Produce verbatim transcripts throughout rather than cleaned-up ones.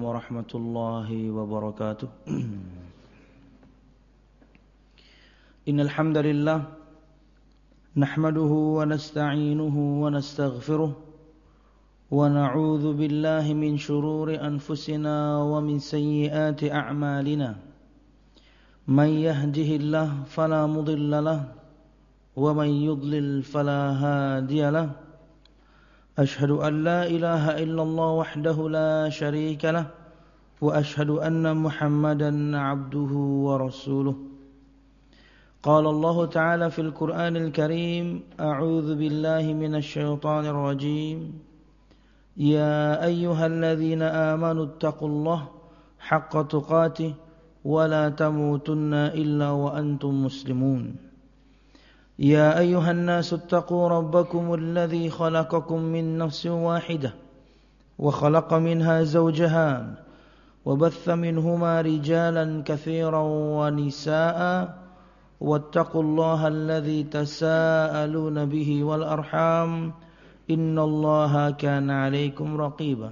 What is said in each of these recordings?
ورحمة الله وبركاته. إن الحمد لله نحمده ونستعينه ونستغفره ونعوذ بالله من شرور أنفسنا ومن سيئات أعمالنا. من يهده الله فلا مضل له ومن يضلل فلا هادي له. أشهد أن لا إله إلا الله وحده لا شريك له وأشهد أن محمدا عبده ورسوله. قال الله تعالى في القرآن الكريم: أعوذ بالله من الشيطان الرجيم. يا أيها الذين آمنوا اتقوا الله حق تقاته ولا تموتن إلا وأنتم مسلمون. يا أيها الناس اتقوا ربكم الذي خلقكم من نفس واحدة وخلق منها زوجها وبث منهما رجالا كثيرا ونساء واتقوا الله الذي تساءلون به والأرحام إن الله كان عليكم رقيبا.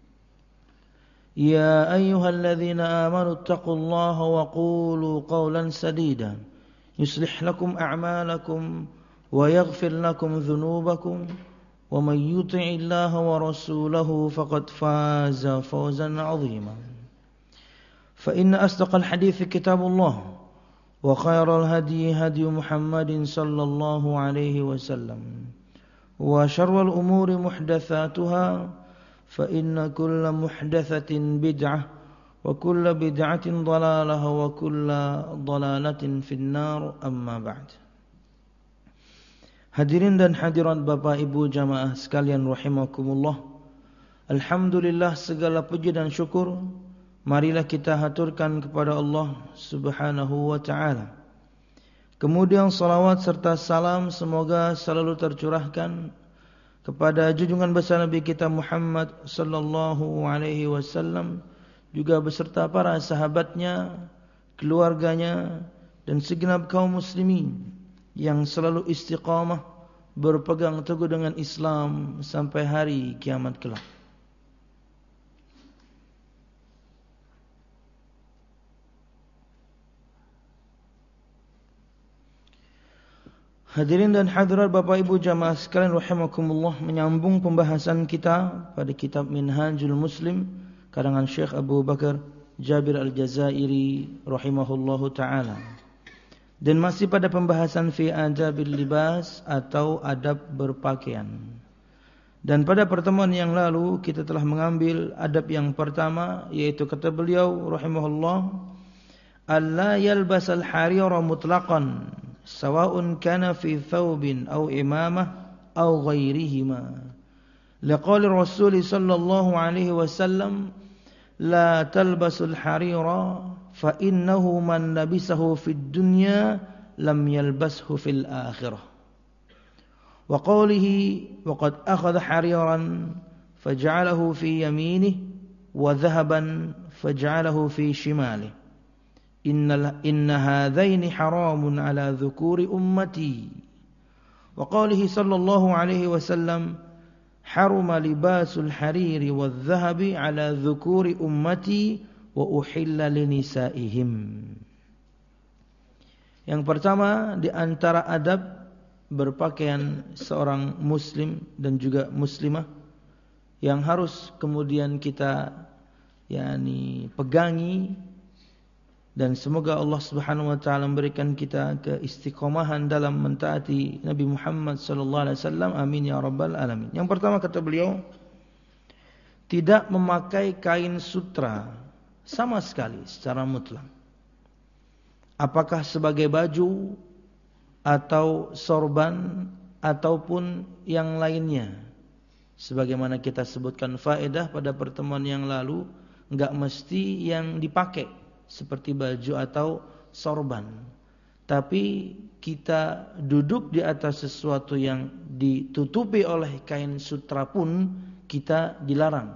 يا أيها الذين آمنوا اتقوا الله وقولوا قولا سديدا يصلح لكم أعمالكم ويغفر لكم ذنوبكم ومن يطع الله ورسوله فقد فاز فوزا عظيما. فإن أصدق الحديث كتاب الله وخير الهدي هدي محمد صلى الله عليه وسلم وشر الأمور محدثاتها فإن كل محدثة بدعة وكل بدعة ضلالة وكل ضلالة في النار أما بعد. Hadirin dan hadirat Bapak Ibu jamaah sekalian rahimakumullah. Alhamdulillah, segala puji dan syukur marilah kita haturkan kepada Allah Subhanahu wa taala. Kemudian salawat serta salam semoga selalu tercurahkan kepada junjungan besar Nabi kita Muhammad sallallahu alaihi wasallam, juga beserta para sahabatnya, keluarganya, dan segenap kaum muslimin yang selalu istiqamah berpegang teguh dengan Islam sampai hari kiamat kelak. Hadirin dan hadirat Bapak Ibu jamaah sekalian rahimakumullah, menyambung pembahasan kita pada kitab Minhajul Muslim karangan Syekh Abu Bakar Jabir Al-Jazairi rahimahullahu ta'ala. Dan masih pada pembahasan fi adabil libas atau adab berpakaian. Dan pada pertemuan yang lalu kita telah mengambil adab yang pertama, yaitu kata beliau rahimahullah: alla yalbasal harira mutlaqan sawa'un kana fi thawbin aw imamah aw ghairihima. Liqauli Rasul sallallahu alaihi wasallam: la talbasul harira fa innahu man labisahu fid dunya lam yalbashu fil akhirah. Wa qawlihi wa qad akhadha hariran faj'alahu fi yaminihi wa dhahaban faj'alahu fi shimalihi. Inna inna hadhaini haramun ala dhukuri ummati. Wa qawlihi sallallahu alaihi wasallam: haruma libasul hariri wadh-dhahabi ala dhukuri ummati wa uhilla linisaihim. Yang pertama di antara adab berpakaian seorang muslim dan juga muslimah yang harus kemudian kita yakni pegangi, dan semoga Allah Subhanahu wa taala memberikan kita keistiqomahan dalam mentaati Nabi Muhammad sallallahu alaihi wasallam. Amin ya rabbal alamin. Yang pertama kata beliau, tidak memakai kain sutra sama sekali secara mutlak. Apakah sebagai baju atau sorban ataupun yang lainnya. Sebagaimana kita sebutkan faedah pada pertemuan yang lalu, enggak mesti yang dipakai seperti baju atau sorban, tapi kita duduk di atas sesuatu yang ditutupi oleh kain sutra pun kita dilarang.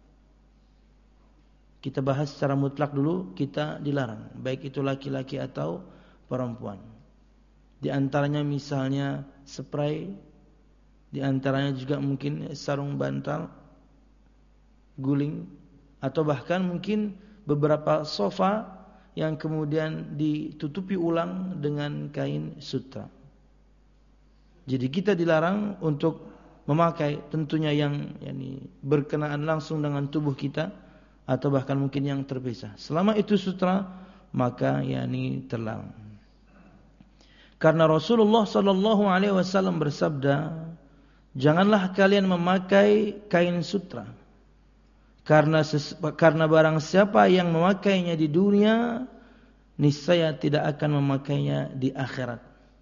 Kita bahas secara mutlak dulu, kita dilarang, baik itu laki-laki atau perempuan. Di antaranya misalnya spray, di antaranya juga mungkin sarung bantal, guling, atau bahkan mungkin beberapa sofa yang kemudian ditutupi ulang dengan kain sutra. Jadi kita dilarang untuk memakai tentunya yang yani, berkenaan langsung dengan tubuh kita atau bahkan mungkin yang terpisah. Selama itu sutra, maka yani terlarang. Karena Rasulullah sallallahu alaihi wasallam bersabda, janganlah kalian memakai kain sutra. Karena ses, karena barang siapa yang memakainya di dunia, niscaya tidak akan memakainya di akhirat.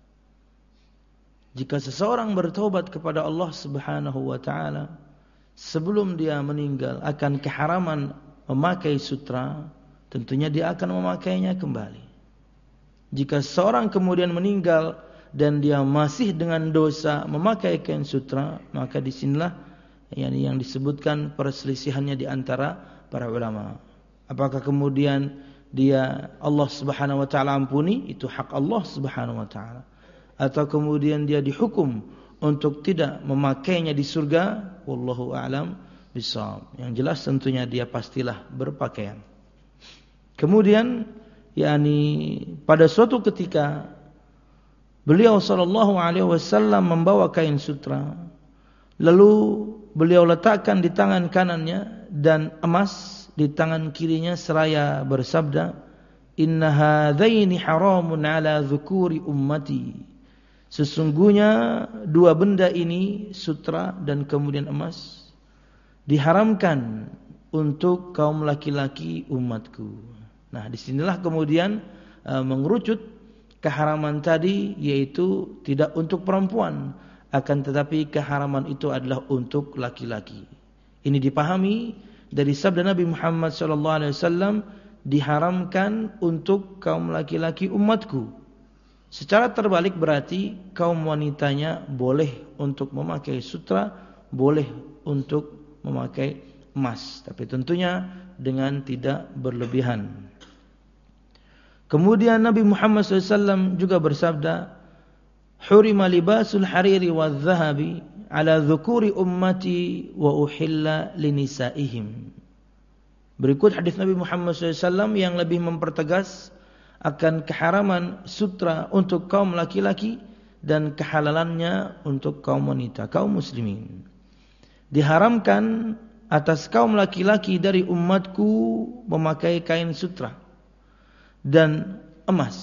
Jika seseorang bertaubat kepada Allah Subhanahu wa taala sebelum dia meninggal akan keharaman memakai sutra, tentunya dia akan memakainya kembali. Jika seorang kemudian meninggal dan dia masih dengan dosa memakai kain sutra, maka disinilah yang, yang disebutkan perselisihannya di antara para ulama. Apakah kemudian dia Allah Subhanahu wa taala ampuni, itu hak Allah Subhanahu wa taala, atau kemudian dia dihukum untuk tidak memakainya di surga, wallahu a'lam bishawab. Yang jelas tentunya dia pastilah berpakaian. Kemudian yakni pada suatu ketika beliau sallallahu alaihi wasallam membawa kain sutra, lalu beliau letakkan di tangan kanannya dan emas di tangan kirinya seraya bersabda, inna hadzaini haramun ala dzukuri ummati. Sesungguhnya dua benda ini, sutra dan kemudian emas, diharamkan untuk kaum laki-laki umatku. Nah, disinilah kemudian e, mengerucut keharaman tadi, yaitu tidak untuk perempuan, akan tetapi keharaman itu adalah untuk laki-laki. Ini dipahami dari sabda Nabi Muhammad sallallahu alaihi wasallam, diharamkan untuk kaum laki-laki umatku. Secara terbalik berarti kaum wanitanya boleh untuk memakai sutra, boleh untuk memakai emas, tapi tentunya dengan tidak berlebihan. Kemudian Nabi Muhammad sallallahu alaihi wasallam juga bersabda, hurima libasul hariri wal zahabi ala dzukuri ummati wa uhilla linisaihim. Berikut hadis Nabi Muhammad sallallahu alaihi wasallam yang lebih mempertegas akan keharaman sutra untuk kaum laki-laki dan kehalalannya untuk kaum wanita, kaum muslimin. Diharamkan atas kaum laki-laki dari umatku memakai kain sutra dan emas,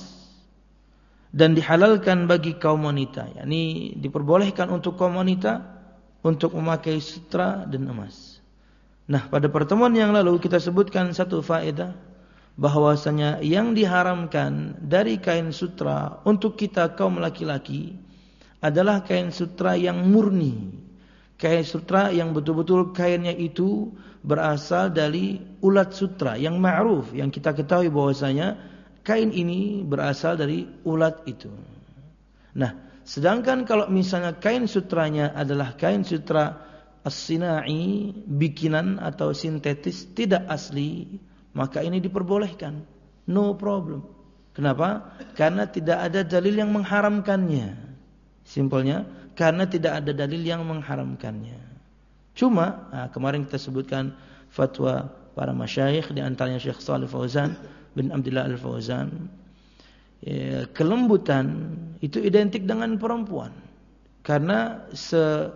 dan dihalalkan bagi kaum wanita, yakni diperbolehkan untuk kaum wanita untuk memakai sutra dan emas. Nah, pada pertemuan yang lalu kita sebutkan satu faedah, bahwasanya yang diharamkan dari kain sutra untuk kita kaum laki-laki adalah kain sutra yang murni, kain sutra yang betul-betul kainnya itu berasal dari ulat sutra yang ma'ruf, yang kita ketahui bahwasanya kain ini berasal dari ulat itu. Nah, sedangkan kalau misalnya kain sutranya adalah kain sutra as-sinai, bikinan atau sintetis, tidak asli, maka ini diperbolehkan, no problem. Kenapa? Karena tidak ada dalil yang mengharamkannya. Simpelnya, karena tidak ada dalil yang mengharamkannya. Cuma, nah, kemarin kita sebutkan fatwa para masyayikh, di antaranya Syekh Shalih Fauzan bin Abdullah Al-Fauzan, ya, kelembutan itu identik dengan perempuan. Karena se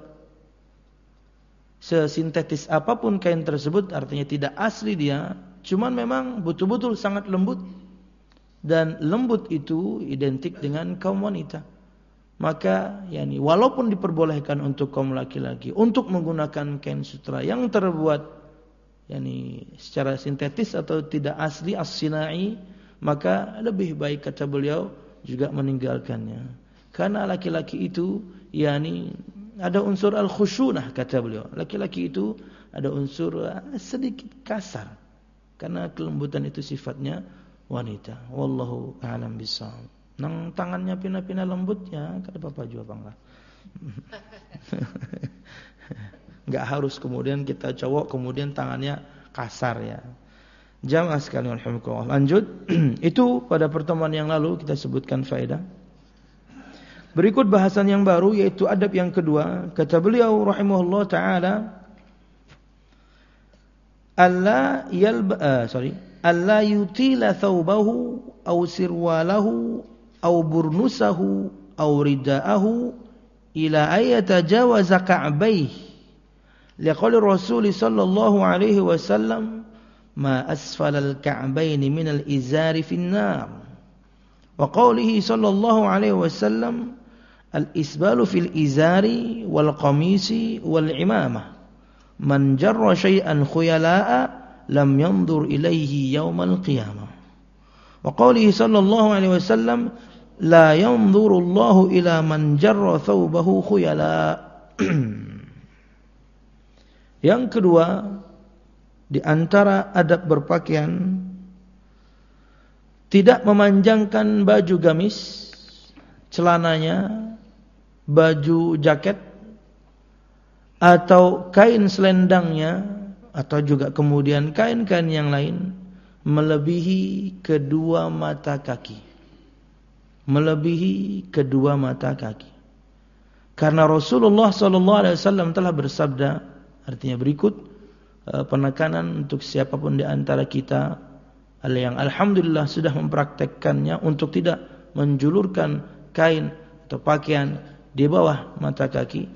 sesintetis apapun kain tersebut, artinya tidak asli dia, cuman memang betul-betul sangat lembut, dan lembut itu identik dengan kaum wanita. Maka yani walaupun diperbolehkan untuk kaum laki-laki untuk menggunakan kain sutra yang terbuat yani secara sintetis atau tidak asli as-sinai, maka lebih baik kata beliau juga meninggalkannya. Karena laki-laki itu yani ada unsur al-khusyunah kata beliau. Laki-laki itu ada unsur sedikit kasar, karena kelembutan itu sifatnya wanita. Wallahu a'lam bishawab. Nang tangannya pina-pina lembut ya, kada apa-apa juga banglah. Enggak harus kemudian kita cowok kemudian tangannya kasar ya. Jamaah sekalian rahimakumullah. Lanjut. Itu pada pertemuan yang lalu kita sebutkan faedah. Berikut bahasan yang baru, yaitu adab yang kedua. Kata beliau rahimahullah taala, alla yalba uh, sorry alla yutila thawbahu aw sirwalahu aw burnusahu aw ridaahu ila ayatajawaza ka'bayhi liqauli Rasul sallallahu alaihi wasallam ma asfalal ka'baini minal izari finnar wa qawlihi sallallahu alaihi wasallam al isbalu fil izari wal qamisi wal imamah man jarra syai'an khuyala'a lam yandur ilaihi yaumal qiyamah wa qawlihi sallallahu alaihi wasallam la yanzuru Allahu ila man jarra thawbahu khuyala. Yang kedua, di antara adab berpakaian tidak memanjangkan baju gamis, celananya, baju jaket atau kain selendangnya atau juga kemudian kain-kain yang lain melebihi kedua mata kaki. Melebihi kedua mata kaki. Karena Rasulullah sallallahu alaihi wasallam telah bersabda, artinya berikut penekanan untuk siapapun di antara kita yang alhamdulillah sudah mempraktekkannya untuk tidak menjulurkan kain atau pakaian di bawah mata kaki.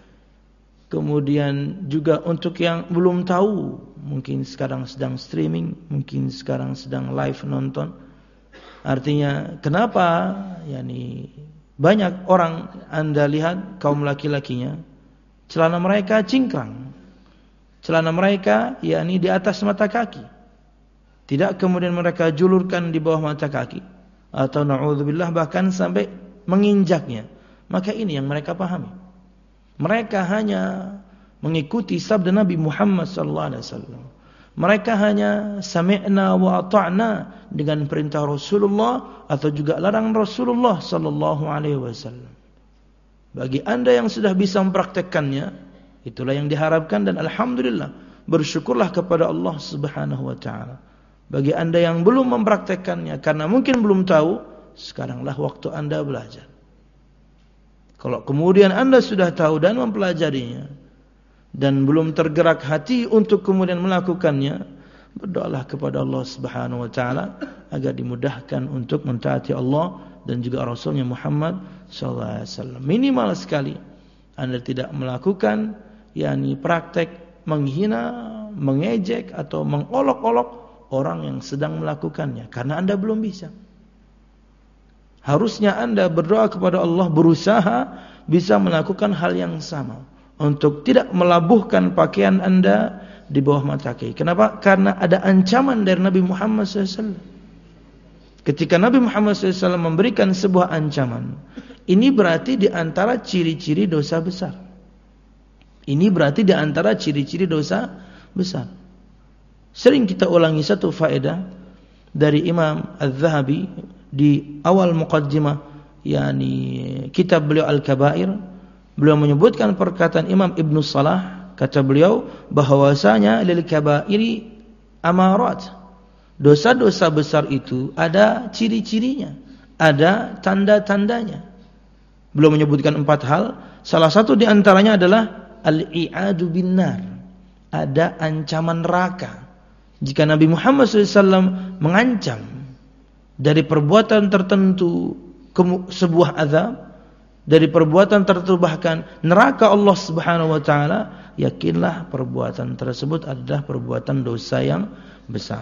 Kemudian juga untuk yang belum tahu, mungkin sekarang sedang streaming, mungkin sekarang sedang live nonton. Artinya kenapa yakni banyak orang Anda lihat kaum laki-lakinya celana mereka cingkrang. Celana mereka yakni di atas mata kaki. Tidak kemudian mereka julurkan di bawah mata kaki atau na'udzubillah bahkan sampai menginjaknya. Maka ini yang mereka pahami. Mereka hanya mengikuti sabda Nabi Muhammad sallallahu alaihi wasallam. Mereka hanya sami'na wa ata'na dengan perintah Rasulullah atau juga larangan Rasulullah sallallahu alaihi wasallam. Bagi Anda yang sudah bisa mempraktekkannya, itulah yang diharapkan dan alhamdulillah, bersyukurlah kepada Allah Subhanahu wa taala. Bagi Anda yang belum mempraktekkannya karena mungkin belum tahu, sekaranglah waktu Anda belajar. Kalau kemudian Anda sudah tahu dan mempelajarinya dan belum tergerak hati untuk kemudian melakukannya, berdoalah kepada Allah Subhanahu wa taala agar dimudahkan untuk mentaati Allah dan juga Rasulnya Muhammad sallallahu alaihi wasallam. Minimal sekali Anda tidak melakukan yakni praktek menghina, mengejek atau mengolok-olok orang yang sedang melakukannya karena Anda belum bisa. Harusnya Anda berdoa kepada Allah, berusaha bisa melakukan hal yang sama untuk tidak melabuhkan pakaian Anda di bawah mata kaki. Kenapa? Karena ada ancaman dari Nabi Muhammad sallallahu alaihi wasallam. Ketika Nabi Muhammad sallallahu alaihi wasallam memberikan sebuah ancaman, ini berarti di antara ciri-ciri dosa besar. Ini berarti di antara ciri-ciri dosa besar. Sering kita ulangi satu faedah dari Imam Az-Zahabi di awal muqaddimah yakni kitab beliau Al-Kabair. Beliau menyebutkan perkataan Imam Ibnu Salah, kata beliau bahwasanya lil kabairi amarat. Dosa-dosa besar itu ada ciri-cirinya, ada tanda-tandanya. Beliau menyebutkan empat hal, salah satu di antaranya adalah al-i'adu binnar. Ada ancaman neraka. Jika Nabi Muhammad sallallahu alaihi wasallam mengancam dari perbuatan tertentu sebuah azab, dari perbuatan tertentu bahkan neraka Allah Subhanahu wa taala, yakinlah perbuatan tersebut adalah perbuatan dosa yang besar.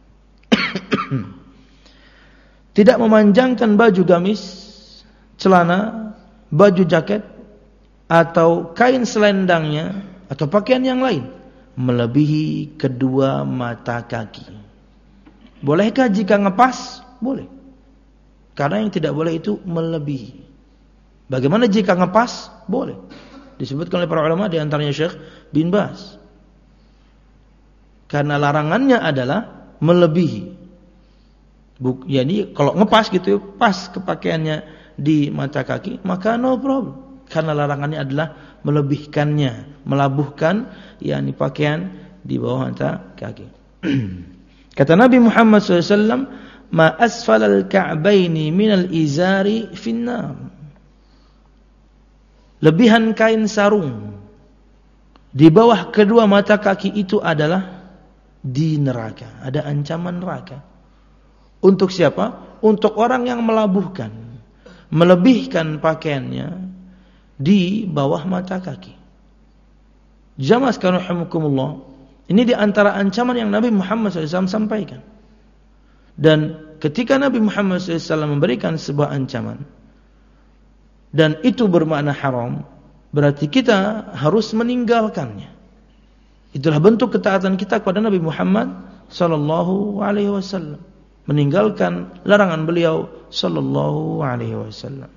Tidak memanjangkan baju gamis, celana, baju jaket atau kain selendangnya atau pakaian yang lain melebihi kedua mata kaki. Bolehkah jika ngepas? Boleh. Karena yang tidak boleh itu melebihi. Bagaimana jika ngepas? Boleh. Disebutkan oleh para ulama di antaranya Syekh bin Baz. Karena larangannya adalah melebihi. Buk, jadi kalau ngepas gitu, pas kepakaiannya di mata kaki, maka no problem. Karena larangannya adalah melebihkannya, melabuhkan yakni pakaian di bawah mata kaki. Kata Nabi Muhammad sallallahu alaihi wasallam, ma asfalal ka'baini minal izari finnar. Lebihan kain sarung di bawah kedua mata kaki itu adalah di neraka. Ada ancaman neraka. Untuk siapa? Untuk orang yang melabuhkan, melebihkan pakaiannya di bawah mata kaki. Jamaah sekalian rahimakumullah, ini di antara ancaman yang Nabi Muhammad shallallahu alaihi wasallam sampaikan. Dan ketika Nabi Muhammad shallallahu alaihi wasallam memberikan sebuah ancaman, dan itu bermakna haram, berarti kita harus meninggalkannya. Itulah bentuk ketaatan kita kepada Nabi Muhammad sallallahu alaihi wasallam, meninggalkan larangan beliau sallallahu alaihi wasallam.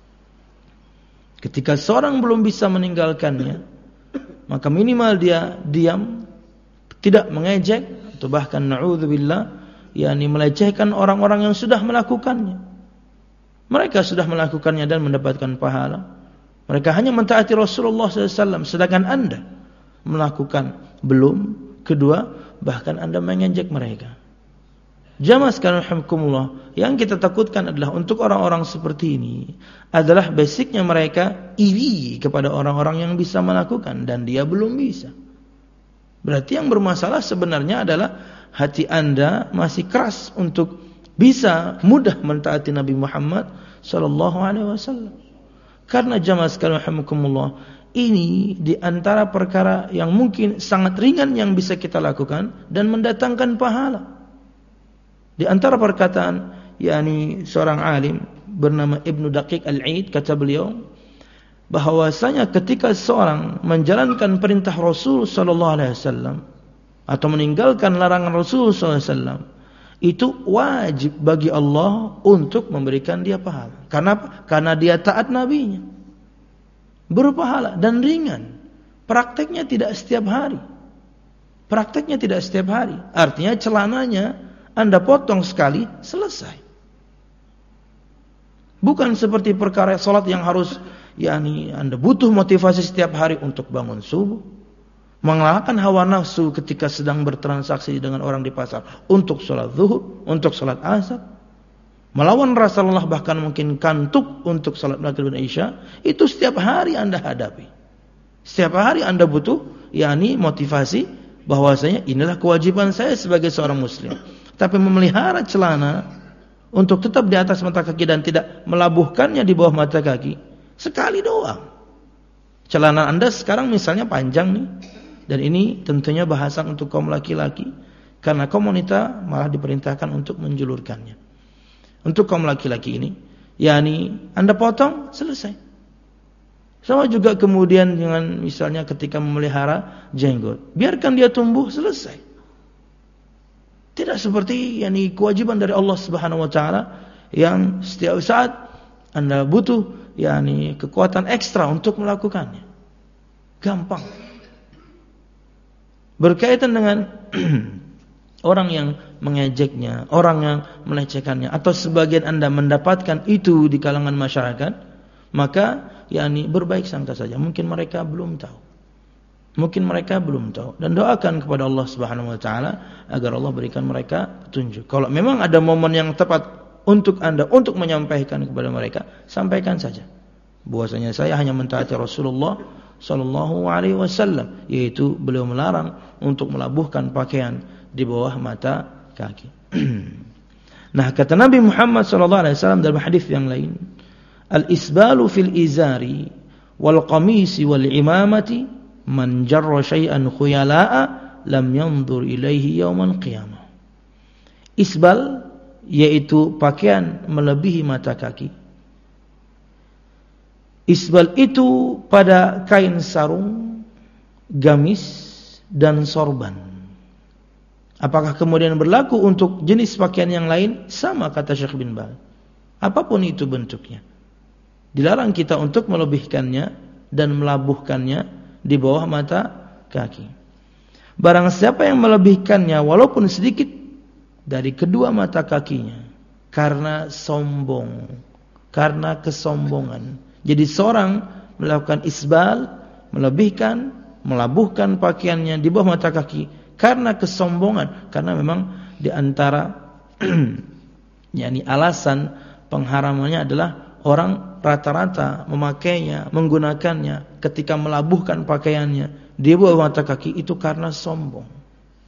Ketika seorang belum bisa meninggalkannya, maka minimal dia diam, tidak mengejek atau bahkan na'udzubillah, yakni melecehkan orang-orang yang sudah melakukannya. Mereka sudah melakukannya dan mendapatkan pahala. Mereka hanya mentaati Rasulullah shallallahu alaihi wasallam, sedangkan Anda melakukan belum. Kedua, bahkan Anda mengejek mereka. Jamaah sekalian rahimakumullah, yang kita takutkan adalah untuk orang-orang seperti ini adalah basicnya mereka iri kepada orang-orang yang bisa melakukan dan dia belum bisa. Berarti yang bermasalah sebenarnya adalah hati Anda masih keras untuk bisa mudah mentaati Nabi Muhammad sallallahu alaihi wasallam. Karena jamaah sekalian rahimakumullah, ini di antara perkara yang mungkin sangat ringan yang bisa kita lakukan dan mendatangkan pahala. Di antara perkataan yakni seorang alim bernama Ibnu Daqiq Al-Aid, kata beliau bahwasanya ketika seorang menjalankan perintah Rasul sallallahu alaihi wasallam atau meninggalkan larangan Rasul sallallahu alaihi wasallam, itu wajib bagi Allah untuk memberikan dia pahala. Karena apa? Karena dia taat nabinya. Berpahala dan ringan. Prakteknya tidak setiap hari. Prakteknya tidak setiap hari. Artinya celananya Anda potong sekali, selesai. Bukan seperti perkara salat yang harus yakni Anda butuh motivasi setiap hari untuk bangun subuh, mengalahkan hawa nafsu ketika sedang bertransaksi dengan orang di pasar untuk salat zuhur, untuk salat asar, melawan rasa lelah bahkan mungkin kantuk untuk salat maghrib dan isya. Itu setiap hari Anda hadapi. Setiap hari Anda butuh yakni motivasi bahwasanya inilah kewajiban saya sebagai seorang muslim. Tapi memelihara celana untuk tetap di atas mata kaki dan tidak melabuhkannya di bawah mata kaki sekali doang. Celana Anda sekarang misalnya panjang nih, dan ini tentunya bahasan untuk kaum laki-laki, karena kaum wanita malah diperintahkan untuk menjulurkannya. Untuk kaum laki-laki ini, yakni Anda potong, selesai. Sama juga kemudian dengan misalnya ketika memelihara jenggot, biarkan dia tumbuh, selesai. Tidak seperti yakni kewajiban dari Allah Subhanahu wa taala yang setiap saat Anda butuh yakni kekuatan ekstra untuk melakukannya. Gampang. Berkaitan dengan orang yang mengejeknya, orang yang melecehkannya, atau sebagian Anda mendapatkan itu di kalangan masyarakat, maka yakni berbaik sangka saja. Mungkin mereka belum tahu. Mungkin mereka belum tahu, dan doakan kepada Allah Subhanahu wa taala agar Allah berikan mereka petunjuk. Kalau memang ada momen yang tepat untuk Anda untuk menyampaikan kepada mereka, sampaikan saja. Bahwasanya saya hanya mentaati Rasulullah sallallahu alaihi wasallam, yaitu beliau melarang untuk melabuhkan pakaian di bawah mata kaki. Nah, kata Nabi Muhammad sallallahu alaihi wasallam dalam hadis yang lain, al-isbalu fil izari wal qamisi wal imamati man jarra syai'an khuyala'a lam yanzur ilaihi yaumal qiyamah. Isbal yaitu pakaian melebihi mata kaki. Isbal itu pada kain sarung, gamis dan sorban. Apakah kemudian berlaku untuk jenis pakaian yang lain? Sama, kata Syekh bin Baz. Apapun itu bentuknya, dilarang kita untuk melebihkannya dan melabuhkannya di bawah mata kaki. Barang siapa yang melebihkannya walaupun sedikit dari kedua mata kakinya karena sombong, karena kesombongan. Jadi seorang melakukan isbal, melebihkan, melabuhkan pakaiannya di bawah mata kaki karena kesombongan, karena memang di antara yakni alasan pengharamannya adalah orang rata-rata memakainya, menggunakannya ketika melabuhkan pakaiannya di bawah mata kaki itu karena sombong,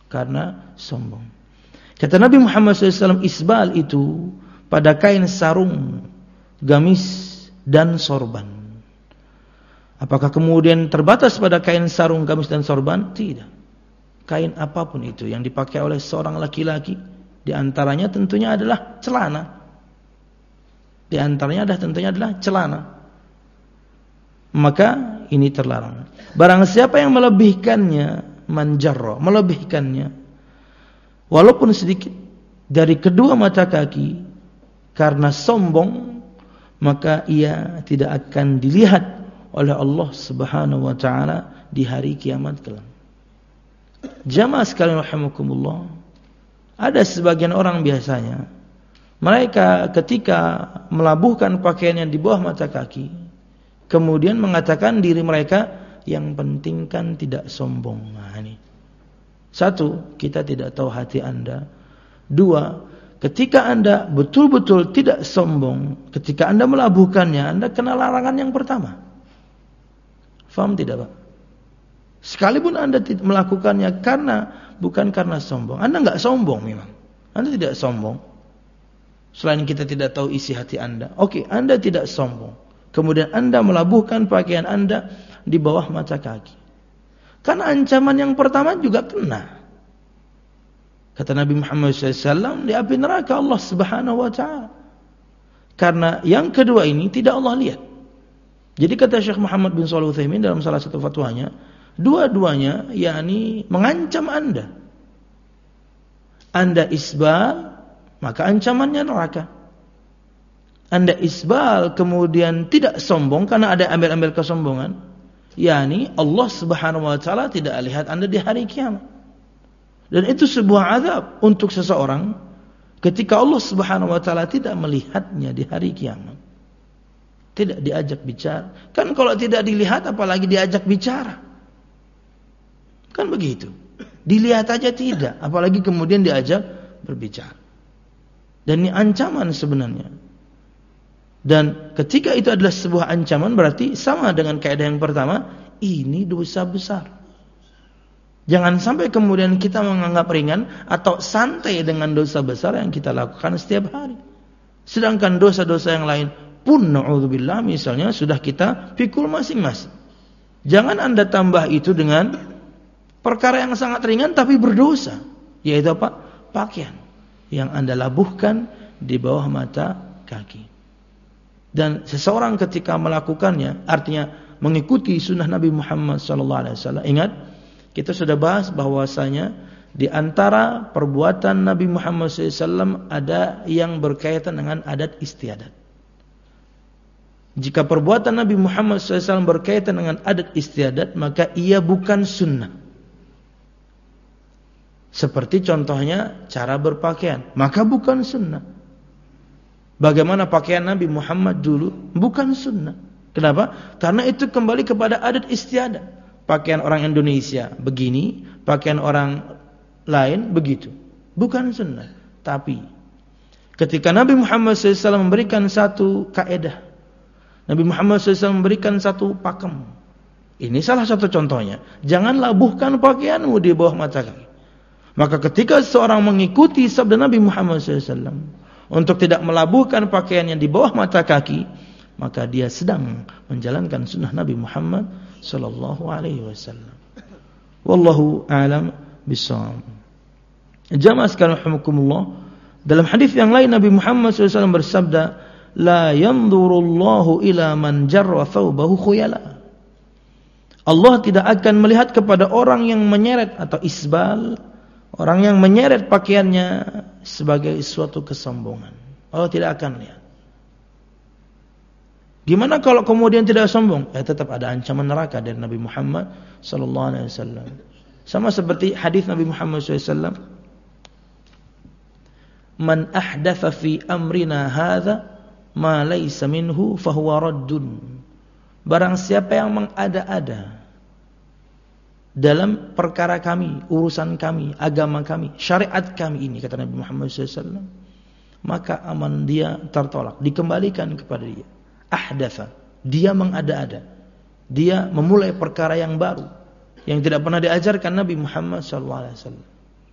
karena sombong. Kata Nabi Muhammad shallallahu alaihi wasallam, isbal itu pada kain sarung, gamis dan sorban. Apakah kemudian terbatas pada kain sarung, gamis dan sorban? Tidak. Kain apapun itu yang dipakai oleh seorang laki-laki, di antaranya tentunya adalah celana. Di antaranya adalah tentunya adalah celana. Maka ini terlarang. Barang siapa yang melebihkannya, manjarra, melebihkannya, walaupun sedikit dari kedua mata kaki karena sombong, maka ia tidak akan dilihat oleh Allah Subhanahu wa taala di hari kiamat kelak. Jamaah sekalian rahimakumullah, ada sebagian orang biasanya mereka ketika melabuhkan pakaiannya di bawah mata kaki, kemudian mengatakan diri mereka yang penting kan tidak sombong. Nah, ini. Satu, kita tidak tahu hati Anda. Dua, ketika Anda betul-betul tidak sombong, ketika Anda melabuhkannya, Anda kena larangan yang pertama. Faham tidak, Pak? Sekalipun Anda melakukannya karena bukan karena sombong, Anda enggak sombong memang. Anda tidak sombong. Selain kita tidak tahu isi hati Anda. Oke, Anda tidak sombong. Kemudian Anda melabuhkan pakaian Anda di bawah mata kaki. Karena ancaman yang pertama juga kena. Kata Nabi Muhammad shallallahu alaihi wasallam, di api neraka Allah Subhanahu wa taala. Karena yang kedua ini tidak Allah lihat. Jadi kata Syekh Muhammad bin Shalih Al-Utsaimin dalam salah satu fatwanya, dua-duanya yakni mengancam Anda. Anda isbal, maka ancamannya neraka. Anda isbal kemudian tidak sombong karena ada ambil-ambil kesombongan, yakni Allah Subhanahu wa taala tidak lihat Anda di hari kiamat. Dan itu sebuah azab untuk seseorang ketika Allah Subhanahu wa taala tidak melihatnya di hari kiamat. Tidak diajak bicara. Kan kalau tidak dilihat apalagi diajak bicara. Kan begitu. Dilihat aja tidak, apalagi kemudian diajak berbicara. Dan ini ancaman sebenarnya. Dan ketika itu adalah sebuah ancaman, berarti sama dengan kaidah yang pertama, ini dosa besar. Jangan sampai kemudian kita menganggap ringan atau santai dengan dosa besar yang kita lakukan setiap hari. Sedangkan dosa-dosa yang lain pun na'udzubillah misalnya sudah kita pikul masing-masing. Jangan Anda tambah itu dengan perkara yang sangat ringan tapi berdosa, yaitu apa? Pakaian yang Anda labuhkan di bawah mata kaki. Dan seseorang ketika melakukannya, artinya mengikuti sunnah Nabi Muhammad sallallahu alaihi wasallam. Ingat, kita sudah bahas bahwasanya di antara perbuatan Nabi Muhammad sallallahu alaihi wasallam ada yang berkaitan dengan adat istiadat. Jika perbuatan Nabi Muhammad sallallahu alaihi wasallam berkaitan dengan adat istiadat, maka ia bukan sunnah. Seperti contohnya cara berpakaian, maka bukan sunnah. Bagaimana pakaian Nabi Muhammad dulu, bukan sunnah. Kenapa? Karena itu kembali kepada adat istiadat. Pakaian orang Indonesia begini, pakaian orang lain begitu. Bukan sunnah. Tapi ketika Nabi Muhammad sallallahu alaihi wasallam memberikan satu kaedah, Nabi Muhammad sallallahu alaihi wasallam memberikan satu pakem. Ini salah satu contohnya. Jangan labuhkan pakaianmu di bawah mata kaki. Maka ketika seorang mengikuti sabda Nabi Muhammad sallallahu alaihi wasallam untuk tidak melabuhkan pakaiannya di bawah mata kaki, maka dia sedang menjalankan sunnah Nabi Muhammad sallallahu alaihi wasallam. Wallahu a'lam bishawab. Jamaah sekalian rahimakumullah, dalam hadis yang lain Nabi Muhammad sallallahu alaihi wasallam bersabda, la yanzurullahu ila man jarra thawbahu khuyala. Allah tidak akan melihat kepada orang yang menyeret atau isbal, orang yang menyeret pakaiannya sebagai suatu kesombongan. Allah tidak akan lihat. Gimana kalau kemudian tidak sombong? Ya tetap ada ancaman neraka dari Nabi Muhammad sallallahu alaihi wasallam. Sama seperti hadis Nabi Muhammad sallallahu alaihi wasallam, man ahdatha fi amrina hadza ma laysa minhu fahuwa raddun. Barang siapa yang mengada-ada dalam perkara kami, urusan kami, agama kami, syariat kami ini, kata Nabi Muhammad sallallahu alaihi wasallam, maka aman dia tertolak, dikembalikan kepada dia. Ahdatha, dia mengada-ada, dia memulai perkara yang baru yang tidak pernah diajarkan Nabi Muhammad sallallahu alaihi wasallam.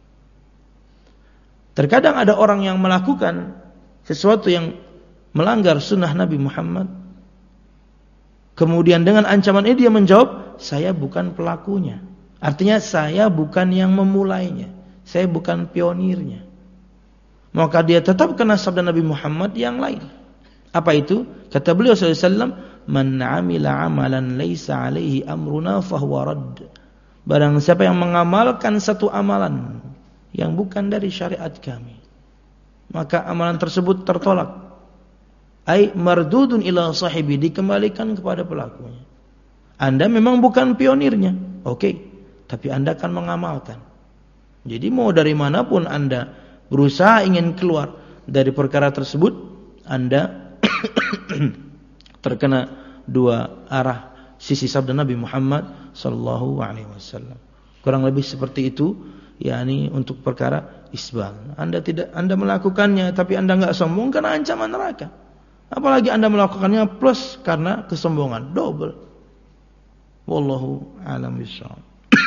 Terkadang ada orang yang melakukan sesuatu yang melanggar sunnah Nabi Muhammad. Kemudian dengan ancaman ini dia menjawab, saya bukan pelakunya. Artinya saya bukan yang memulainya. Saya bukan pionirnya. Maka dia tetap kena sabda Nabi Muhammad yang lain. Apa itu? Kata beliau sallallahu alaihi wasallam, "Man 'amila 'amalan laisa 'alaihi amruna fahuwa radd." Barang siapa yang mengamalkan satu amalan yang bukan dari syariat kami, maka amalan tersebut tertolak. Ai mardudun ila sahibi, dikembalikan kepada pelakunya. Anda memang bukan pionirnya, oke, okay, tapi Anda akan mengamalkan. Jadi mau dari manapun Anda berusaha ingin keluar dari perkara tersebut, Anda terkena dua arah sisi sabda Nabi Muhammad sallallahu alaihi wasallam. Kurang lebih seperti itu, yakni untuk perkara isbal. Anda tidak Anda melakukannya tapi Anda enggak sombong karena ancaman neraka. Apalagi Anda melakukannya plus karena kesombongan, double. Wallahu a'lam bishawab.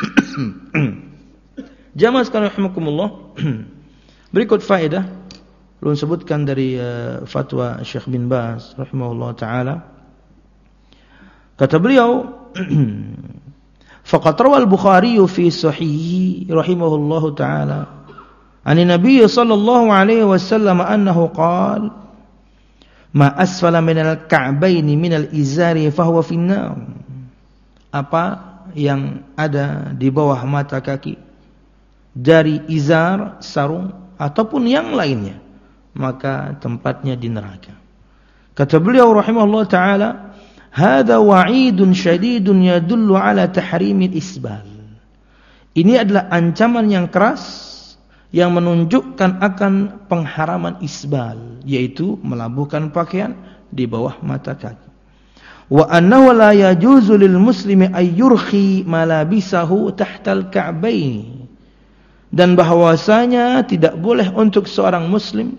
Jamaah sekalian rahimakumullah. Berikut faedah ulun sebutkan dari uh, fatwa Syekh bin Baz rahimahullah taala. Kata beliau, faqad rawa al-Bukhari fi sahihi rahimahullahu taala an Nabi sallallahu alaihi wasallam annahu qala ma asfala minal ka'baini minal izari fahuwa finnar. Apa yang ada di bawah mata kaki dari izar, sarung ataupun yang lainnya, maka tempatnya di neraka. Kata beliau rahimahullah taala, hadza wa'idun syadidun yadullu ala tahrimil isbal. Ini adalah ancaman yang keras yang menunjukkan akan pengharaman isbal, yaitu melabuhkan pakaian di bawah mata kaki. Wa annahu la yajuzu lil muslimi ay yurkhi malabisahu tahtal ka'baini. Dan bahwasanya tidak boleh untuk seorang muslim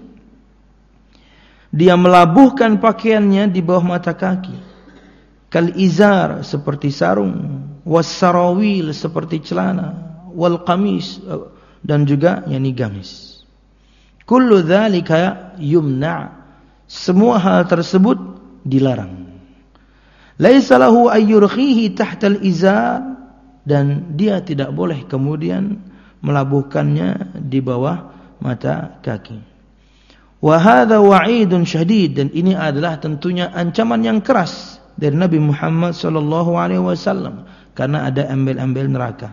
dia melabuhkan pakaiannya di bawah mata kaki. Kal izar, seperti sarung, was sarawil, seperti celana, wal qamis, dan juga yakni gamis. Kullu dzalika yumna'. Semua hal tersebut dilarang. Laisa lahu ayyurkhihi tahtal izar, dan dia tidak boleh kemudian melabuhkannya di bawah mata kaki. Wa hadza wa'idun syadid, dan ini adalah tentunya ancaman yang keras dari Nabi Muhammad sallallahu alaihi wasallam karena ada embel-embel neraka.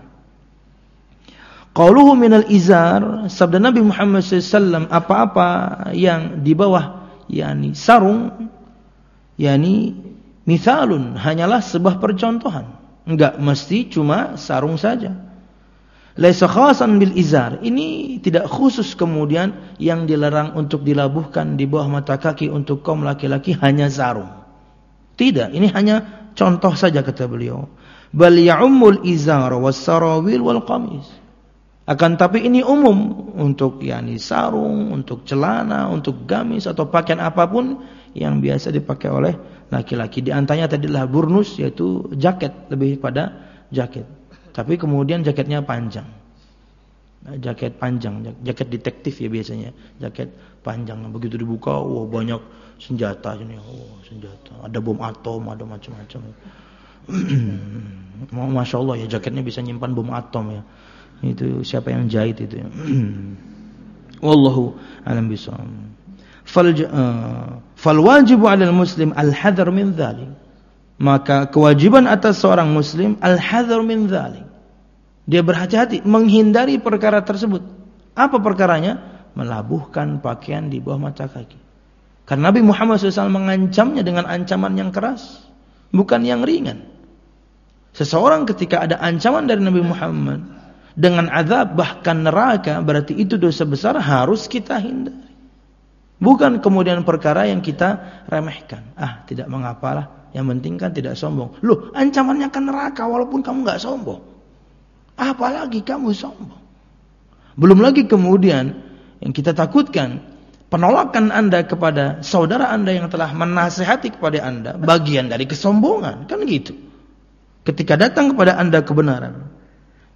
Qauluhu minal izar, sabda Nabi Muhammad sallallahu alaihi wasallam, apa-apa yang di bawah yakni sarung, yakni mithalun, hanyalah sebuah percontohan, enggak mesti cuma sarung saja. Laisa khasan bil izar, ini tidak khusus kemudian yang dilarang untuk dilabuhkan di bawah mata kaki untuk kaum laki-laki hanya sarung. Tidak, ini hanya contoh saja kata beliau. Bal ya'ummul izar was sarawil wal qamis. Akan tapi ini umum untuk yakni sarung, untuk celana, untuk gamis atau pakaian apapun yang biasa dipakai oleh laki-laki. Di antaranya tadilah burnus, yaitu jaket, lebih pada jaket. Tapi kemudian jaketnya panjang. Jaket panjang, jaket detektif ya biasanya. Jaket panjang, begitu dibuka, wah banyak senjata sini. Oh, senjata. Ada bom atom, ada macam-macam. Masya Allah ya, jaketnya bisa nyimpan bom atom ya. Itu siapa yang jahit itu ya. Wallahu a'lam bishawab. Fal uh, fal wajibu 'alal muslim al-hadar min dzalik. Maka kewajiban atas seorang muslim al-hadar min dzalik. Dia berhati-hati menghindari perkara tersebut. Apa perkaranya? Melabuhkan pakaian di bawah mata kaki. Karena Nabi Muhammad shallallahu alaihi wasallam mengancamnya dengan ancaman yang keras, bukan yang ringan. Seseorang ketika ada ancaman dari Nabi Muhammad dengan azab bahkan neraka, berarti itu dosa besar, harus kita hindari. Bukan kemudian perkara yang kita remehkan. Ah, tidak mengapalah, yang penting kan tidak sombong. Loh, ancamannya kan neraka walaupun kamu enggak sombong. Apalagi kamu sombong. Belum lagi kemudian yang kita takutkan, penolakan Anda kepada saudara Anda yang telah menasihati kepada Anda, bagian dari kesombongan, kan gitu. Ketika datang kepada Anda kebenaran,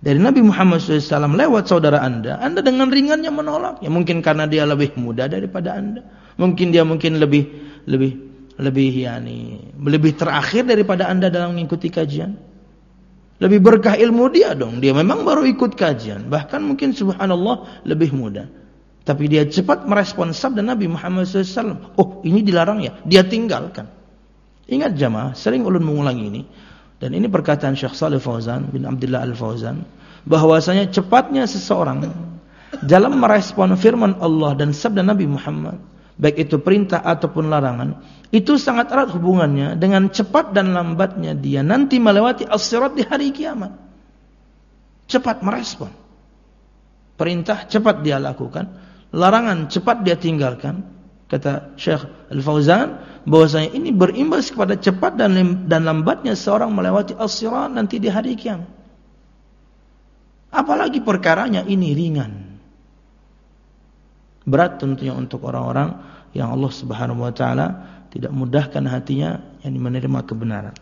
dari Nabi Muhammad shallallahu alaihi wasallam lewat saudara Anda, Anda dengan ringannya menolak. Ya mungkin karena dia lebih muda daripada Anda. Mungkin dia mungkin lebih lebih lebih yani lebih terakhir daripada Anda dalam mengikuti kajian. Lebih berkah ilmu dia dong. Dia memang baru ikut kajian. Bahkan mungkin subhanallah lebih muda. Tapi dia cepat merespon sabda Nabi Muhammad shallallahu alaihi wasallam. Oh, ini dilarang ya. Dia tinggalkan. Ingat jamaah, sering ulun mengulangi ini. Dan ini perkataan Syekh Shalih Fauzan bin Abdullah Al-Fauzan, bahwasanya cepatnya seseorang dalam merespon firman Allah dan sabda Nabi Muhammad, baik itu perintah ataupun larangan, itu sangat erat hubungannya dengan cepat dan lambatnya dia nanti melewati as-sirat di hari kiamat. Cepat merespon. Perintah cepat dia lakukan, larangan cepat dia tinggalkan. Kata Syekh Al-Fauzan, bahwasanya ini berimbas kepada cepat dan dan lambatnya seorang melewati as-sirat nanti di hari kiamat. Apalagi perkaranya ini ringan. Berat tentunya untuk orang-orang yang Allah Subhanahu wa taala tidak mudahkan hatinya yang menerima kebenaran.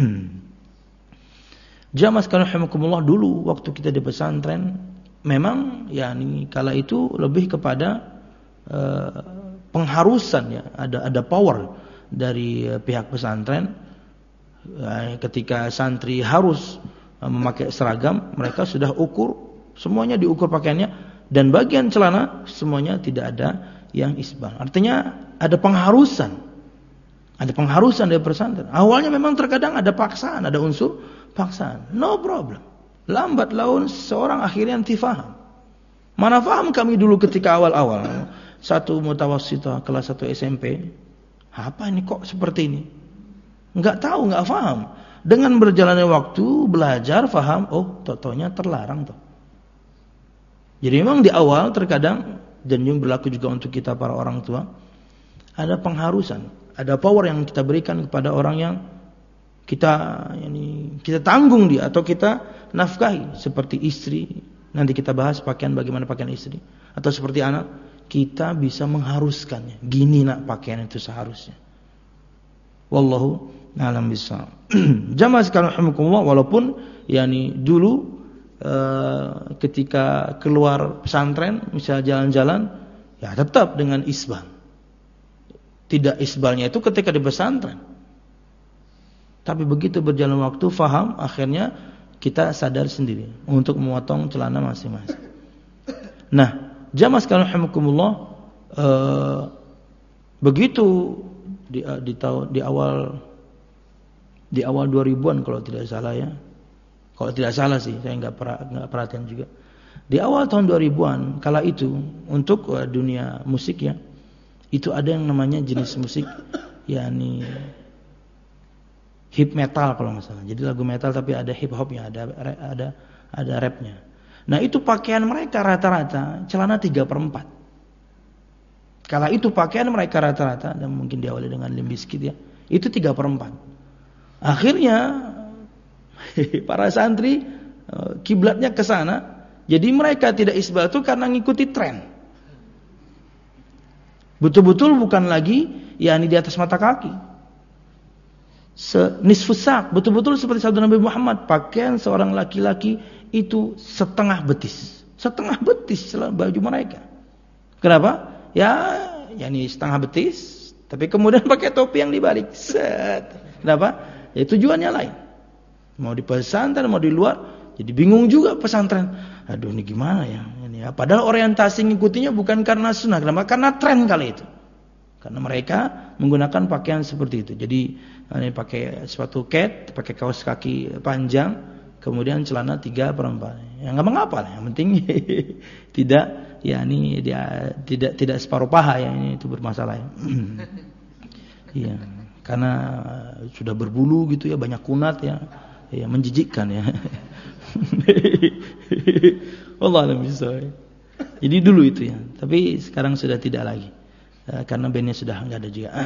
Jamaah sekalian rahimakumullah, dulu waktu kita di pesantren memang yakni kala itu lebih kepada uh, pengharusan ya, ada ada power dari uh, pihak pesantren uh, ketika santri harus uh, memakai seragam, mereka sudah ukur semuanya, diukur pakaiannya, dan bagian celana semuanya tidak ada yang isbal. Artinya ada pengharusan. Ada pengharusan dari pesantren. Awalnya memang terkadang ada paksaan, ada unsur paksaan. No problem. Lambat laun seorang akhirnya nanti faham. Mana faham kami dulu ketika awal-awal. Satu mutawassithah kelas satu S M P. Apa ini kok seperti ini? Enggak tahu, enggak faham. Dengan berjalannya waktu, belajar, faham, oh totonya terlarang toh. Jadi memang di awal terkadang, dan yang berlaku juga untuk kita para orang tua, ada pengharusan, ada power yang kita berikan kepada orang yang kita yani, kita tanggung dia atau kita nafkahi, seperti istri. Nanti kita bahas pakaian, bagaimana pakaian istri, atau seperti anak. Kita bisa mengharuskannya. Gini nak pakaian itu seharusnya. Wallahu a'lam bishawab. Jamaah sekalian rahimakumullah, walaupun yani dulu uh, ketika keluar pesantren, misalnya jalan-jalan, ya tetap dengan isbal. Tidak isbalnya itu ketika di pesantren. Tapi begitu berjalan waktu, faham, akhirnya kita sadar sendiri untuk memotong celana masing-masing. Nah, jamaah sekalian rahimakumullah, uh, begitu di di tahun di awal di awal dua ribuan kalau tidak salah ya. Kalau tidak salah sih, saya enggak enggak perhatian juga. Di awal tahun dua ribuan kala itu untuk uh, dunia musik ya, itu ada yang namanya jenis musik yakni hip metal kalau enggak salah. Jadi lagu metal tapi ada hip hopnya, ada ada ada rapnya. Nah itu pakaian mereka rata-rata celana tiga per empat. Kala itu pakaian mereka rata-rata, dan mungkin diawali dengan Limp Bizkit ya, itu tiga per empat. Akhirnya para santri kiblatnya ke sana. Jadi mereka tidak isbal itu karena ngikuti tren. Betul-betul bukan lagi yakni di atas mata kaki. Nisfus sak, betul-betul seperti sabda Nabi Muhammad, pakaian seorang laki-laki itu setengah betis. Setengah betis baju mereka. Kenapa? Ya, yakni setengah betis, tapi kemudian pakai topi yang dibalik. Set. Kenapa? Ya tujuannya lain. Mau di pesantren, mau di luar, jadi bingung juga pesantren. Aduh, ini gimana ya? Ini ya. Padahal orientasi ngikutinya bukan karena sunnah, kenapa? Karena tren kali itu. Karena mereka menggunakan pakaian seperti itu. Jadi ini pakai sepatu cat, pakai kaos kaki panjang, kemudian celana tiga per empat. Ya nggak mengapa lah, yang penting tidak, ya ini dia tidak tidak separuh paha ya, ini itu bermasalah ya. Iya, karena sudah berbulu gitu ya, banyak kunat ya, ya menjijikkan ya. Wallahu a'lam bishawab. Jadi dulu itu ya, tapi sekarang sudah tidak lagi. Karena bandnya sudah enggak ada juga.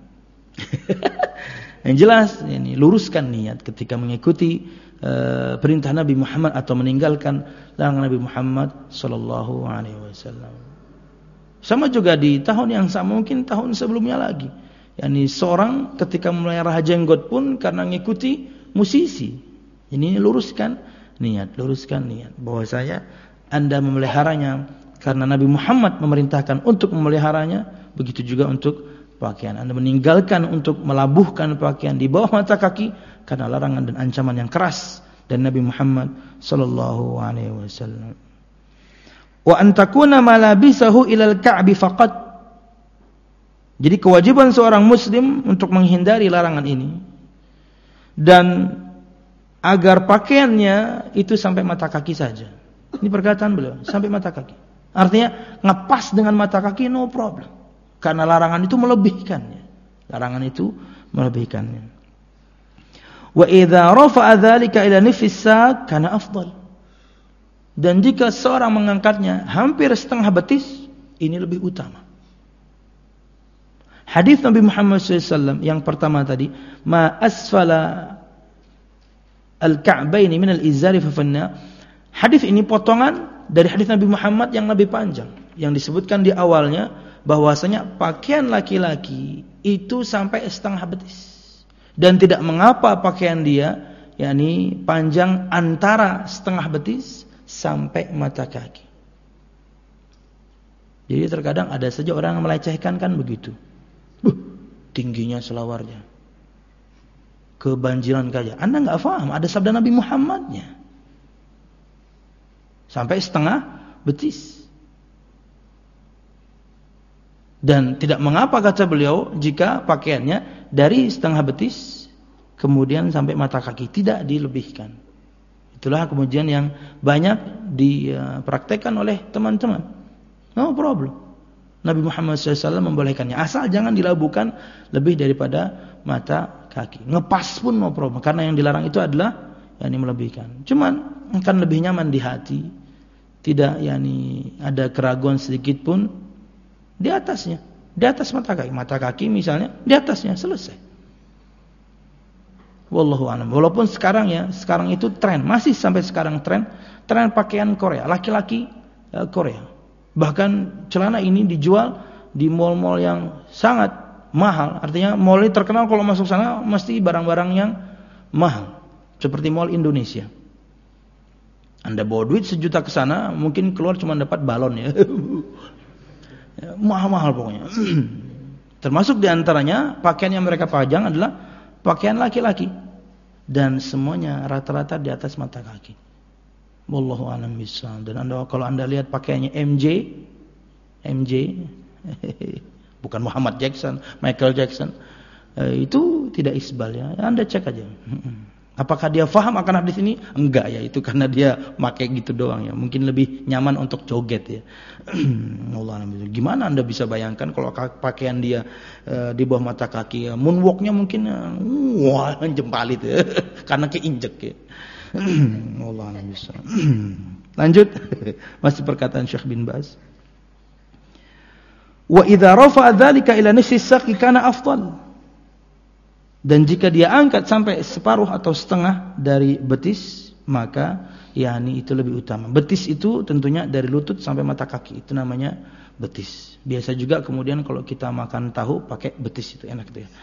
Yang jelas ini luruskan niat ketika mengikuti uh, perintah Nabi Muhammad atau meninggalkan larangan Nabi Muhammad sallallahu alaihi wasallam. Sama juga di tahun yang sama, mungkin tahun sebelumnya lagi. Yani seorang ketika memelihara jenggot pun karena mengikuti musisi. Ini luruskan niat, luruskan niat bahwasanya Anda memeliharanya karena Nabi Muhammad memerintahkan untuk memeliharanya, begitu juga untuk pakaian. Anda meninggalkan untuk melabuhkan pakaian di bawah mata kaki karena larangan dan ancaman yang keras dari Nabi Muhammad sallallahu alaihi wasallam. Wa an takuna malabisahu ilal ka'bi faqat. Jadi kewajiban seorang muslim untuk menghindari larangan ini dan agar pakaiannya itu sampai mata kaki saja. Ini perkataan beliau, sampai mata kaki. Artinya ngepas dengan mata kaki no problem. Karena larangan itu melebihkannya. Larangan itu melebihkannya. Wa idza rafa'a dzalika ila nifis sak kana afdal. Dan jika seorang mengangkatnya hampir setengah betis, ini lebih utama. Hadis Nabi Muhammad sallallahu alaihi wasallam yang pertama tadi, ma asfala al-ka'baini min al-izari fa fanna. Hadis ini potongan dari hadis Nabi Muhammad yang lebih panjang, yang disebutkan di awalnya bahwasanya pakaian laki-laki itu sampai setengah betis. Dan tidak mengapa pakaian dia yakni panjang antara setengah betis sampai mata kaki. Jadi terkadang ada saja orang yang melecehkan kan begitu. Buh, tingginya selawarnya. Kebanjiran kaya. Anda enggak paham, ada sabda Nabi Muhammadnya. Sampai setengah betis. Dan tidak mengapa kata beliau jika pakaiannya dari setengah betis kemudian sampai mata kaki, tidak dilebihkan. Itulah kemudian yang banyak dipraktekkan oleh teman-teman. No problem. Nabi Muhammad shallallahu alaihi wasallam membolehkannya, asal jangan dilabuhkan lebih daripada mata kaki. Ngepas pun no problem, karena yang dilarang itu adalah yakni melebihkan. Cuman akan lebih nyaman di hati, tidak yakni ada keraguan sedikit pun di atasnya, di atas mata kaki, mata kaki misalnya di atasnya, selesai. Wallahu a'lam. Walaupun sekarang ya, sekarang itu tren, masih sampai sekarang tren, tren pakaian Korea, laki-laki uh, Korea. Bahkan celana ini dijual di mall-mall yang sangat mahal. Artinya mall ini terkenal kalau masuk sana mesti barang-barang yang mahal, seperti mall Indonesia. Anda bawa duit sejuta ke sana, mungkin keluar cuma dapat balon ya. Mahal-mahal pokoknya. Termasuk diantaranya pakaian yang mereka pajang adalah pakaian laki-laki, dan semuanya rata-rata di atas mata kaki. Wallahu a'lam bishawab. Dan anda, kalau anda lihat pakaiannya M J, M J, bukan Muhammad Jackson, Michael Jackson, itu tidak isbal ya. Anda cek aja. Apakah dia faham akan hadis ini? Enggak ya, itu karena dia pakai gitu doang ya. Mungkin lebih nyaman untuk joget ya. Allah, gimana Anda bisa bayangkan kalau pakaian dia uh, di bawah mata kaki ya, moonwalknya mungkin uh, wah jempalit ya. Karena keinjek ya. Allah bisa. Lanjut. Masih perkataan Syekh bin Baz. Wa idza rafa'a dzalika ila nisfi saqi kana afdal. Dan jika dia angkat sampai separuh atau setengah dari betis, maka yakni itu lebih utama. Betis itu tentunya dari lutut sampai mata kaki, itu namanya betis. Biasa juga kemudian kalau kita makan tahu pakai betis, itu enak tuh ya.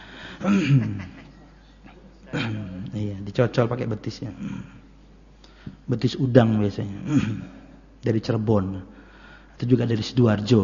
Iya, dicocol pakai betisnya. Betis udang biasanya. Dari Cirebon. Itu juga dari Sidoarjo.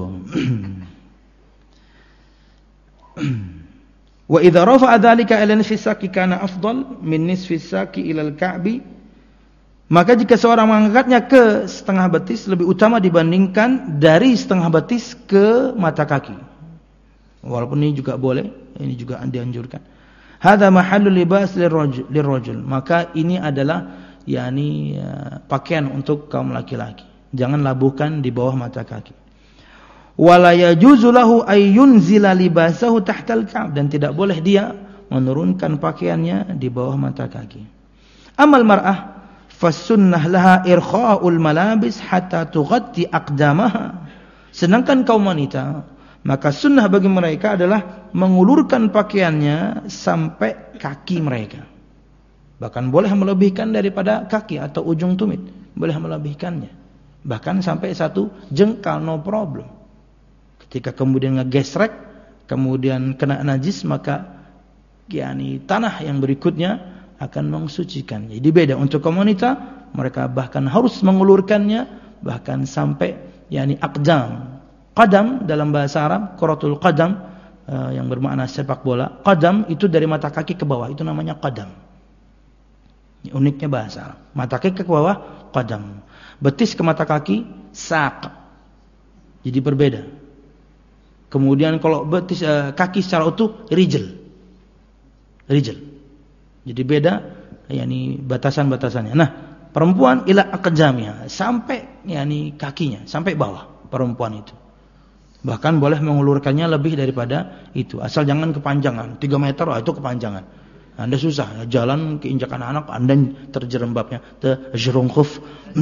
Wa idza rafa'a dzalika ila nisfi saqi kana afdal min nisfi saqi ila al-ka'bi. Maka jika seorang mengangkatnya ke setengah betis lebih utama dibandingkan dari setengah betis ke mata kaki. Walaupun ini juga boleh, ini juga dianjurkan. Hadza mahallu libas lirrajul. Maka ini adalah yakni ya, pakaian untuk kaum laki-laki. Jangan labuhkan di bawah mata kaki. Wala yajuzu lahu ay yunzila libasahu tahtal ka'b, dan tidak boleh dia menurunkan pakaiannya di bawah mata kaki. Amal mar'ah fasunnah laha irkha'ul malabis hatta tughatti aqdamaha. Sedangkan kaum wanita, maka sunnah bagi mereka adalah mengulurkan pakaiannya sampai kaki mereka. Bahkan boleh melebihkan daripada kaki atau ujung tumit, boleh melebihkannya. Bahkan sampai satu jengkal, no problem. Ketika kemudian ngegesrek, kemudian kena najis, maka yakni tanah yang berikutnya akan mensucikan. Jadi beda untuk kaum wanita mereka bahkan harus mengulurkannya bahkan sampai yakni aqdam. Qadam dalam bahasa Arab, quratul qadam uh, yang bermakna sepak bola. Qadam itu dari mata kaki ke bawah, itu namanya qadam. Ini uniknya bahasa Arab. Mata kaki ke bawah qadam. Betis ke mata kaki saq. Jadi berbeda. Kemudian kalau betis uh, kaki secara utuh rijl. Rijl. Jadi beda yakni batasan-batasannya. Nah, perempuan ila aqdamiha, sampai yakni kakinya, sampai bawah perempuan itu. Bahkan boleh mengulurkannya lebih daripada itu, asal jangan kepanjangan. tiga meter, oh, itu kepanjangan. Anda susah jalan keinjak anak-anak, Anda terjerembabnya, terjerungkuf.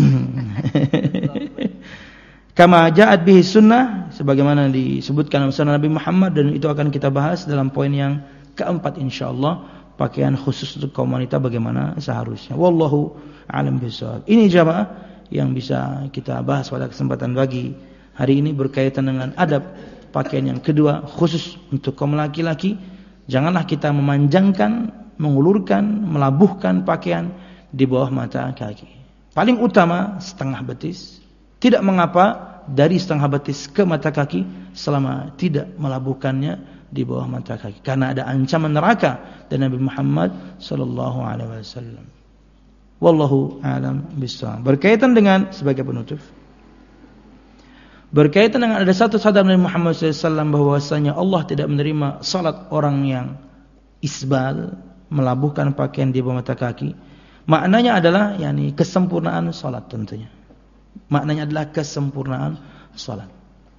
Kama ja'at bihi sunnah, sebagaimana disebutkan dalam sunnah Nabi Muhammad, dan itu akan kita bahas dalam poin yang keempat insyaallah. Pakaian khusus untuk kaum wanita bagaimana seharusnya. Wallahu a'lam bishawab. Ini jamaah yang bisa kita bahas pada kesempatan pagi hari ini berkaitan dengan adab pakaian yang kedua khusus untuk kaum laki-laki. Janganlah kita memanjangkan, mengulurkan, melabuhkan pakaian di bawah mata kaki. Paling utama setengah betis. Tidak mengapa dari setengah betis ke mata kaki selama tidak melabuhkannya di bawah mata kaki, karena ada ancaman neraka dari Nabi Muhammad sallallahu alaihi wasallam. Wallahu a'lam bishawab. Berkaitan dengan sebagai penutup, berkaitan dengan ada satu sabda Nabi Muhammad sallallahu alaihi wasallam bahwasanya Allah tidak menerima salat orang yang isbal, melabuhkan pakaian di bawah mata kaki. Maknanya adalah yakni kesempurnaan salat tentunya. Maknanya adalah kesempurnaan salat.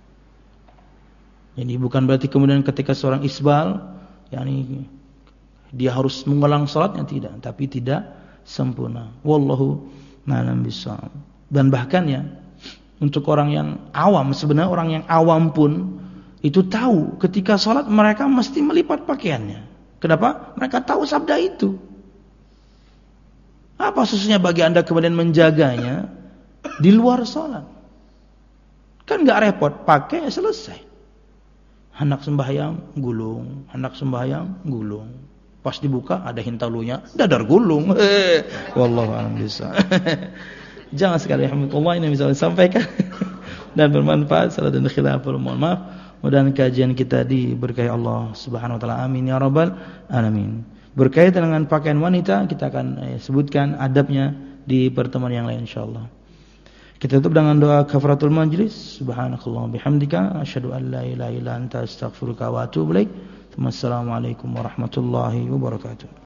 Jadi bukan berarti kemudian ketika seorang isbal, yakni dia harus mengulang salatnya, tidak, tapi tidak sempurna. Wallahu a'lam bishawab. Dan bahkan ya, untuk orang yang awam, sebenarnya orang yang awam pun itu tahu ketika salat mereka mesti melipat pakaiannya. Kenapa? Mereka tahu sabda itu. Apa susahnya bagi Anda kemudian menjaganya di luar salat? Kan enggak repot, pakai selesai. Hendak sembahyang gulung, hendak sembahyang gulung. Pas dibuka ada hintalunya, dadar gulung. Wallahu a'lam bishawab. Jangan sekali alhamdulillah ini bisa disampaikan dan bermanfaat. Salah dan khilaful, mohon maaf. Mudah-mudahan kajian kita diberkahi Allah Subhanahu wa taala. Amin ya rabbal alamin. Berkaitan dengan pakaian wanita, kita akan eh, sebutkan adabnya di pertemuan yang lain insyaallah. Kita tutup dengan doa kafaratul majlis. Subhanakallah bihamdika asyhadu an la ilaha illa anta astaghfiruka wa atubu ilaik. Wassalamualaikum warahmatullahi wabarakatuh.